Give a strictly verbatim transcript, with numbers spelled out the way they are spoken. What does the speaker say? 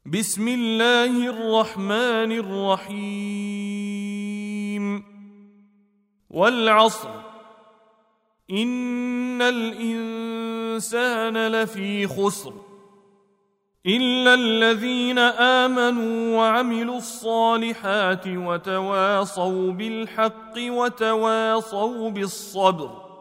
بسم الله الرحمن الرحيم والعصر إن الإنسان لفي خسر إلا الذين آمنوا وعملوا الصالحات وتواصوا بالحق وتواصوا بالصبر